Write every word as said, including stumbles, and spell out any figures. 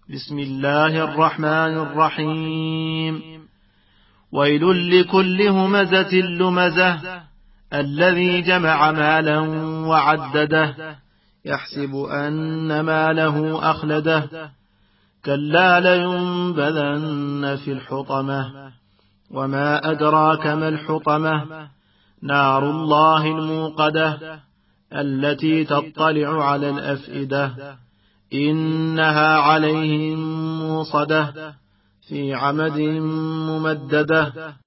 بسم الله الرحمن الرحيم. ويل لكل همزة لمزة الذي جمع مالا وعدده يحسب أن ماله أخلده كلا لينبذن في الحطمة وما أدراك ما الحطمة نار الله الموقدة التي تطلع على الأفئدة إنها عليهم موصدة في عمد ممددة.